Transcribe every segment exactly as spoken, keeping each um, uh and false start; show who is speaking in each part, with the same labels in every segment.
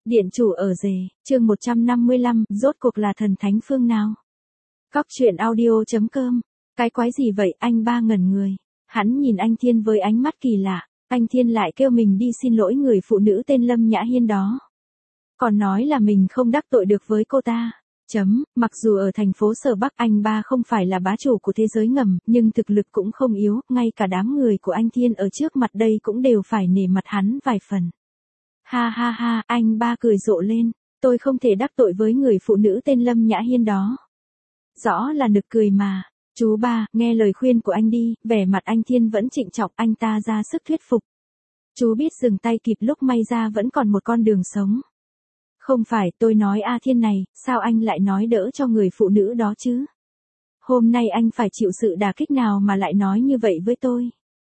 Speaker 1: Điện chủ ở rể, chương một trăm năm mươi lăm, rốt cuộc là thần thánh phương nào? Cóc truyện audio chấm com. Cái quái gì vậy? Anh ba ngẩn người. Hắn nhìn anh Thiên với ánh mắt kỳ lạ. Anh Thiên lại kêu mình đi xin lỗi người phụ nữ tên Lâm Nhã Hiên đó. Còn nói là mình không đắc tội được với cô ta. Chấm, mặc dù ở thành phố Sở Bắc anh ba không phải là bá chủ của thế giới ngầm, nhưng thực lực cũng không yếu, ngay cả đám người của anh Thiên ở trước mặt đây cũng đều phải nể mặt hắn vài phần. Ha ha ha, anh ba cười rộ lên, tôi không thể đắc tội với người phụ nữ tên Lâm Nhã Hiên đó. Rõ là nực cười mà. Chú ba, nghe lời khuyên của anh đi, vẻ mặt anh Thiên vẫn trịnh trọng, anh ta ra sức thuyết phục. Chú biết dừng tay kịp lúc may ra vẫn còn một con đường sống. Không phải, tôi nói A Thiên này, sao anh lại nói đỡ cho người phụ nữ đó chứ? Hôm nay anh phải chịu sự đả kích nào mà lại nói như vậy với tôi?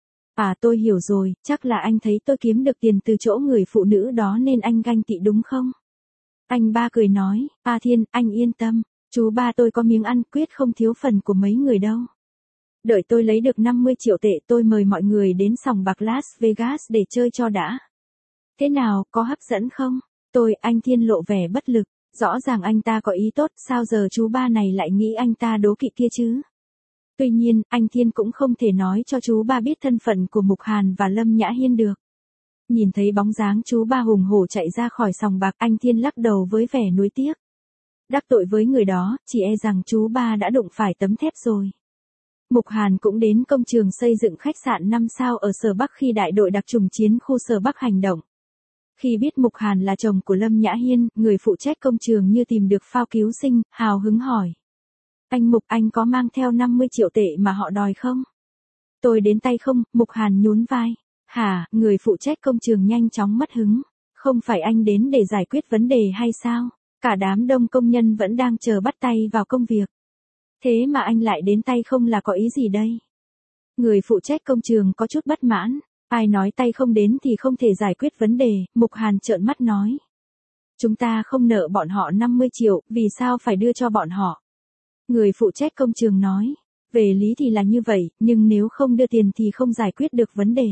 Speaker 1: À tôi hiểu rồi, chắc là anh thấy tôi kiếm được tiền từ chỗ người phụ nữ đó nên anh ganh tị đúng không? Anh ba cười nói, A Thiên, anh yên tâm, chú ba tôi có miếng ăn quyết không thiếu phần của mấy người đâu. Đợi tôi lấy được năm mươi triệu tệ tôi mời mọi người đến sòng bạc Las Vegas để chơi cho đã. Thế nào, có hấp dẫn không? Tôi, anh Thiên lộ vẻ bất lực, rõ ràng anh ta có ý tốt, sao giờ chú ba này lại nghĩ anh ta đố kỵ kia chứ? Tuy nhiên, anh Thiên cũng không thể nói cho chú ba biết thân phận của Mục Hàn và Lâm Nhã Hiên được. Nhìn thấy bóng dáng chú ba hùng hổ chạy ra khỏi sòng bạc, anh Thiên lắc đầu với vẻ nuối tiếc. Đắc tội với người đó, chỉ e rằng chú ba đã đụng phải tấm thép rồi. Mục Hàn cũng đến công trường xây dựng khách sạn năm sao ở Sở Bắc khi đại đội đặc trùng chiến khu Sở Bắc hành động. Khi biết Mục Hàn là chồng của Lâm Nhã Hiên, người phụ trách công trường như tìm được phao cứu sinh, hào hứng hỏi. Anh Mục, anh có mang theo năm mươi triệu tệ mà họ đòi không? Tôi đến tay không? Mục Hàn nhún vai. Hả, người phụ trách công trường nhanh chóng mất hứng. Không phải anh đến để giải quyết vấn đề hay sao? Cả đám đông công nhân vẫn đang chờ bắt tay vào công việc. Thế mà anh lại đến tay không là có ý gì đây? Người phụ trách công trường có chút bất mãn. Ai nói tay không đến thì không thể giải quyết vấn đề, Mục Hàn trợn mắt nói. Chúng ta không nợ bọn họ năm mươi triệu, vì sao phải đưa cho bọn họ? Người phụ trách công trường nói. Về lý thì là như vậy, nhưng nếu không đưa tiền thì không giải quyết được vấn đề.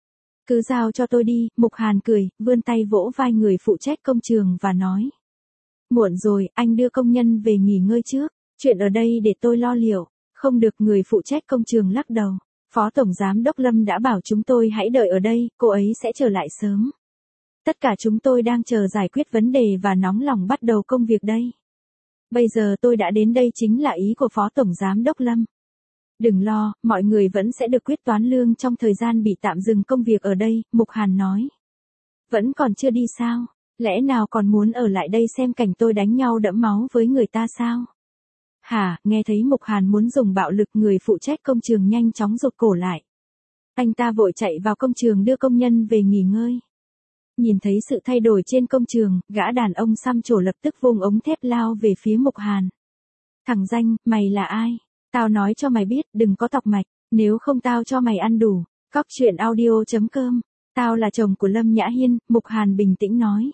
Speaker 1: Cứ giao cho tôi đi, Mục Hàn cười, vươn tay vỗ vai người phụ trách công trường và nói. Muộn rồi, anh đưa công nhân về nghỉ ngơi trước, chuyện ở đây để tôi lo liệu. Không được, người phụ trách công trường lắc đầu. Phó Tổng Giám Đốc Lâm đã bảo chúng tôi hãy đợi ở đây, cô ấy sẽ trở lại sớm. Tất cả chúng tôi đang chờ giải quyết vấn đề và nóng lòng bắt đầu công việc đây. Bây giờ tôi đã đến đây chính là ý của Phó Tổng Giám Đốc Lâm. Đừng lo, mọi người vẫn sẽ được quyết toán lương trong thời gian bị tạm dừng công việc ở đây, Mục Hàn nói. Vẫn còn chưa đi sao? Lẽ nào còn muốn ở lại đây xem cảnh tôi đánh nhau đẫm máu với người ta sao? Hả, nghe thấy Mục Hàn muốn dùng bạo lực, người phụ trách công trường nhanh chóng rụt cổ lại. Anh ta vội chạy vào công trường đưa công nhân về nghỉ ngơi. Nhìn thấy sự thay đổi trên công trường, gã đàn ông xăm trổ lập tức vung ống thép lao về phía Mục Hàn. Thằng danh, mày là ai? Tao nói cho mày biết, đừng có tọc mạch, nếu không tao cho mày ăn đủ. Cóc truyện audio chấm com. Tao là chồng của Lâm Nhã Hiên, Mục Hàn bình tĩnh nói.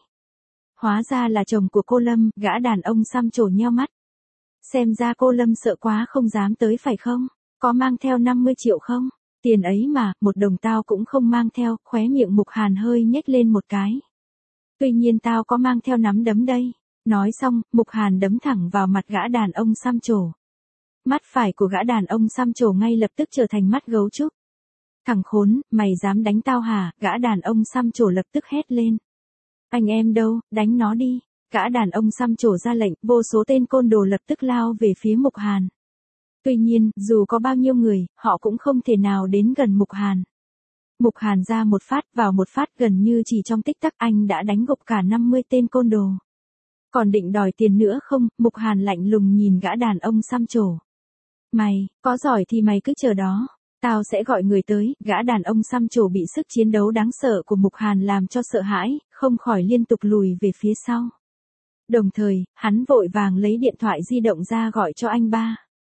Speaker 1: Hóa ra là chồng của cô Lâm, gã đàn ông xăm trổ nheo mắt. Xem ra cô Lâm sợ quá không dám tới phải không? Có mang theo năm mươi triệu không? Tiền ấy mà, một đồng tao cũng không mang theo, khóe miệng Mục Hàn hơi nhếch lên một cái. Tuy nhiên tao có mang theo nắm đấm đây. Nói xong, Mục Hàn đấm thẳng vào mặt gã đàn ông xăm trổ. Mắt phải của gã đàn ông xăm trổ ngay lập tức trở thành mắt gấu trúc. Thằng khốn, mày dám đánh tao hả? Gã đàn ông xăm trổ lập tức hét lên. Anh em đâu, đánh nó đi. Gã đàn ông xăm trổ ra lệnh, vô số tên côn đồ lập tức lao về phía Mục Hàn. Tuy nhiên, dù có bao nhiêu người, họ cũng không thể nào đến gần Mục Hàn. Mục Hàn ra một phát, vào một phát, gần như chỉ trong tích tắc anh đã đánh gục cả năm mươi tên côn đồ. Còn định đòi tiền nữa không? Mục Hàn lạnh lùng nhìn gã đàn ông xăm trổ. Mày, có giỏi thì mày cứ chờ đó. Tao sẽ gọi người tới. Gã đàn ông xăm trổ bị sức chiến đấu đáng sợ của Mục Hàn làm cho sợ hãi, không khỏi liên tục lùi về phía sau. Đồng thời, hắn vội vàng lấy điện thoại di động ra gọi cho anh ba.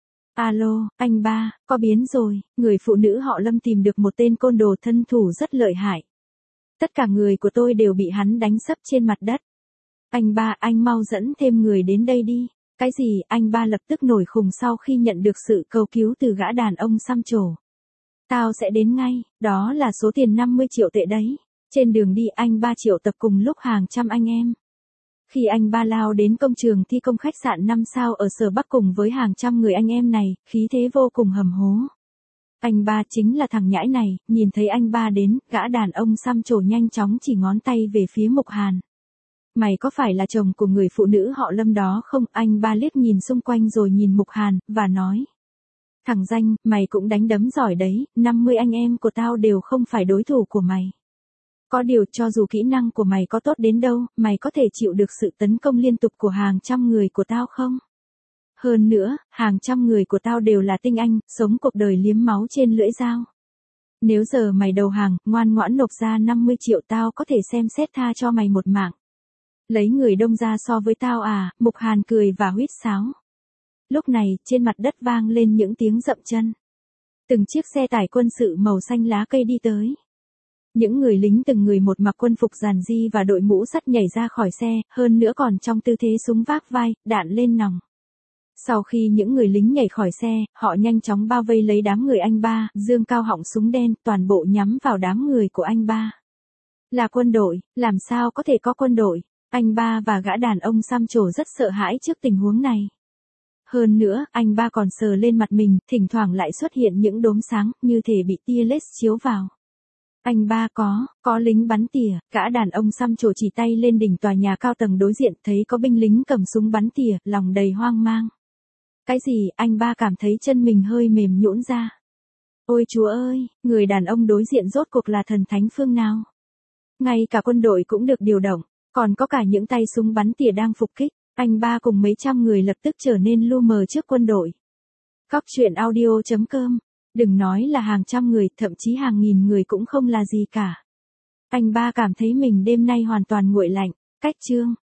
Speaker 1: Alo, anh ba, có biến rồi, người phụ nữ họ Lâm tìm được một tên côn đồ thân thủ rất lợi hại. Tất cả người của tôi đều bị hắn đánh sấp trên mặt đất. Anh ba, anh mau dẫn thêm người đến đây đi. Cái gì? Anh ba lập tức nổi khùng sau khi nhận được sự cầu cứu từ gã đàn ông xăm trổ. Tao sẽ đến ngay, đó là số tiền năm mươi triệu tệ đấy. Trên đường đi anh ba triệu tập cùng lúc hàng trăm anh em. Khi anh ba lao đến công trường thi công khách sạn năm sao ở Sở Bắc cùng với hàng trăm người anh em này, khí thế vô cùng hầm hố. Anh ba chính là thằng nhãi này, nhìn thấy anh ba đến, gã đàn ông xăm trổ nhanh chóng chỉ ngón tay về phía Mục Hàn. Mày có phải là chồng của người phụ nữ họ Lâm đó không? Anh ba liếc nhìn xung quanh rồi nhìn Mục Hàn, và nói. Thằng danh, mày cũng đánh đấm giỏi đấy, năm mươi anh em của tao đều không phải đối thủ của mày. Có điều cho dù kỹ năng của mày có tốt đến đâu, mày có thể chịu được sự tấn công liên tục của hàng trăm người của tao không? Hơn nữa, hàng trăm người của tao đều là tinh anh, sống cuộc đời liếm máu trên lưỡi dao. Nếu giờ mày đầu hàng, ngoan ngoãn nộp ra năm mươi triệu tao có thể xem xét tha cho mày một mạng. Lấy người đông ra so với tao à? Mục Hàn cười và huýt sáo. Lúc này, trên mặt đất vang lên những tiếng dậm chân. Từng chiếc xe tải quân sự màu xanh lá cây đi tới. Những người lính từng người một mặc quân phục giản di và đội mũ sắt nhảy ra khỏi xe, hơn nữa còn trong tư thế súng vác vai, đạn lên nòng. Sau khi những người lính nhảy khỏi xe, họ nhanh chóng bao vây lấy đám người anh ba, dương cao họng súng đen, toàn bộ nhắm vào đám người của anh ba. Là quân đội, làm sao có thể có quân đội? Anh ba và gã đàn ông xăm trổ rất sợ hãi trước tình huống này. Hơn nữa, anh ba còn sờ lên mặt mình, thỉnh thoảng lại xuất hiện những đốm sáng, như thể bị tia laser chiếu vào. Anh ba có, có lính bắn tỉa, gã đàn ông xăm trổ chỉ tay lên đỉnh tòa nhà cao tầng đối diện, thấy có binh lính cầm súng bắn tỉa, lòng đầy hoang mang. Cái gì? Anh ba cảm thấy chân mình hơi mềm nhũn ra. Ôi chúa ơi, người đàn ông đối diện rốt cuộc là thần thánh phương nào? Ngay cả quân đội cũng được điều động, còn có cả những tay súng bắn tỉa đang phục kích. Anh ba cùng mấy trăm người lập tức trở nên lu mờ trước quân đội. Cóc truyện audio chấm com. Đừng nói là hàng trăm người, thậm chí hàng nghìn người cũng không là gì cả. Anh ba cảm thấy mình đêm nay hoàn toàn nguội lạnh. Cách chương.